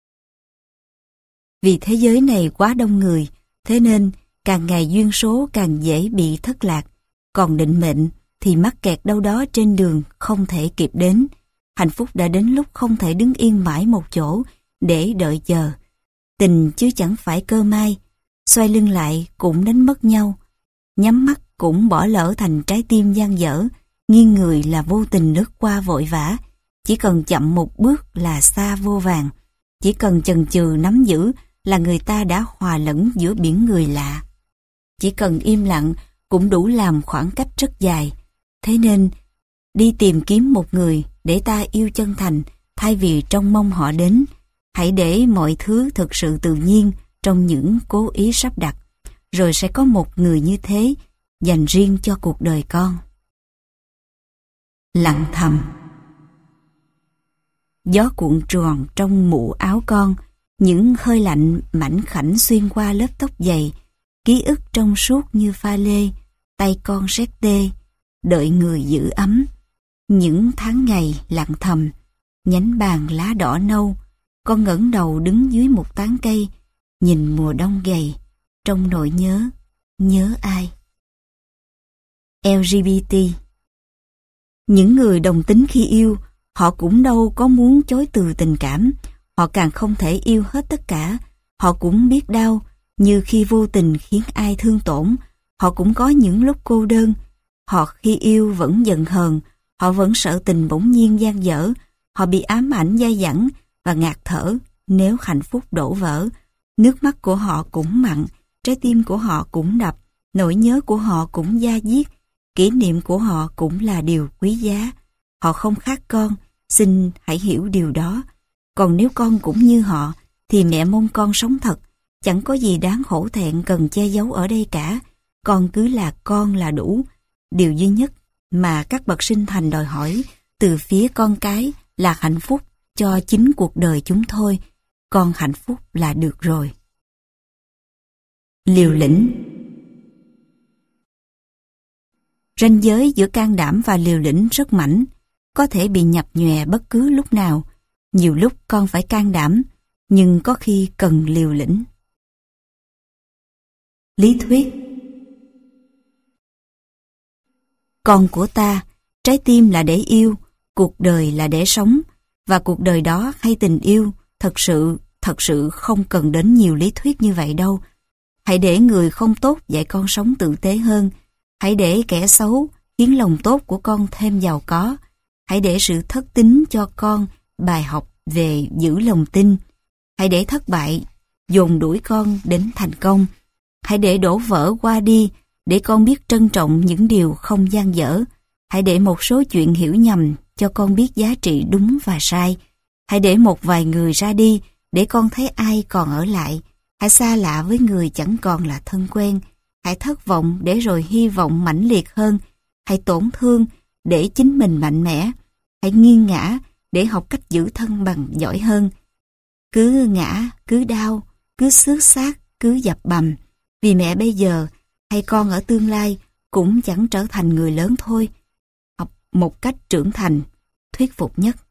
Vì thế giới này quá đông người, thế nên càng ngày duyên số càng dễ bị thất lạc. Còn định mệnh thì mắc kẹt đâu đó trên đường không thể kịp đến. Hạnh phúc đã đến lúc không thể đứng yên mãi một chỗ để đợi chờ. Tình chứ chẳng phải cơ may, xoay lưng lại cũng đánh mất nhau. Nhắm mắt cũng bỏ lỡ thành trái tim dang dở, nghiêng người là vô tình lướt qua vội vã. Chỉ cần chậm một bước là xa vô vàng, chỉ cần chần chừ nắm giữ là người ta đã hòa lẫn giữa biển người lạ. Chỉ cần im lặng cũng đủ làm khoảng cách rất dài. Thế nên, đi tìm kiếm một người để ta yêu chân thành thay vì trông mong họ đến. Hãy để mọi thứ thực sự tự nhiên trong những cố ý sắp đặt, rồi sẽ có một người như thế dành riêng cho cuộc đời con. Lặng thầm. Gió cuộn tròn trong mũ áo con, những hơi lạnh mảnh khảnh xuyên qua lớp tóc dày, ký ức trong suốt như pha lê, tay con réc tê, đợi người giữ ấm. Những tháng ngày lặng thầm, nhánh bàn lá đỏ nâu, con ngẩng đầu đứng dưới một tán cây, nhìn mùa đông gầy, trong nỗi nhớ, nhớ ai. lờ giê bê tê. Những người đồng tính khi yêu, họ cũng đâu có muốn chối từ tình cảm, họ càng không thể yêu hết tất cả, họ cũng biết đau, như khi vô tình khiến ai thương tổn, họ cũng có những lúc cô đơn, họ khi yêu vẫn giận hờn, họ vẫn sợ tình bỗng nhiên dang dở, họ bị ám ảnh dai dẳng và ngạt thở nếu hạnh phúc đổ vỡ. Nước mắt của họ cũng mặn, trái tim của họ cũng đập, nỗi nhớ của họ cũng da diết, kỷ niệm của họ cũng là điều quý giá. Họ không khác con, xin hãy hiểu điều đó. Còn nếu con cũng như họ, thì mẹ mong con sống thật. Chẳng có gì đáng hổ thẹn cần che giấu ở đây cả. Con cứ là con là đủ. Điều duy nhất mà các bậc sinh thành đòi hỏi từ phía con cái là hạnh phúc cho chính cuộc đời chúng thôi. Con hạnh phúc là được rồi. Liều lĩnh. Ranh giới giữa can đảm và liều lĩnh rất mảnh, có thể bị nhập nhòe bất cứ lúc nào. Nhiều lúc con phải can đảm, nhưng có khi cần liều lĩnh. Lý thuyết. Con của ta, trái tim là để yêu, cuộc đời là để sống, và cuộc đời đó hay tình yêu thật sự, thật sự không cần đến nhiều lý thuyết như vậy đâu. Hãy để người không tốt dạy con sống tử tế hơn. Hãy để kẻ xấu khiến lòng tốt của con thêm giàu có. Hãy để sự thất tín cho con bài học về giữ lòng tin. Hãy để thất bại dồn đuổi con đến thành công. Hãy để đổ vỡ qua đi để con biết trân trọng những điều không dang dở. Hãy để một số chuyện hiểu nhầm cho con biết giá trị đúng và sai. Hãy để một vài người ra đi để con thấy ai còn ở lại. Hãy xa lạ với người chẳng còn là thân quen. Hãy thất vọng để rồi hy vọng mãnh liệt hơn. Hãy tổn thương để chính mình mạnh mẽ. Hãy nghiêng ngã để học cách giữ thân bằng giỏi hơn. Cứ ngã, cứ đau, cứ xước xác, cứ dập bầm. Vì mẹ bây giờ hay con ở tương lai cũng chẳng trở thành người lớn thôi. Học một cách trưởng thành, thuyết phục nhất.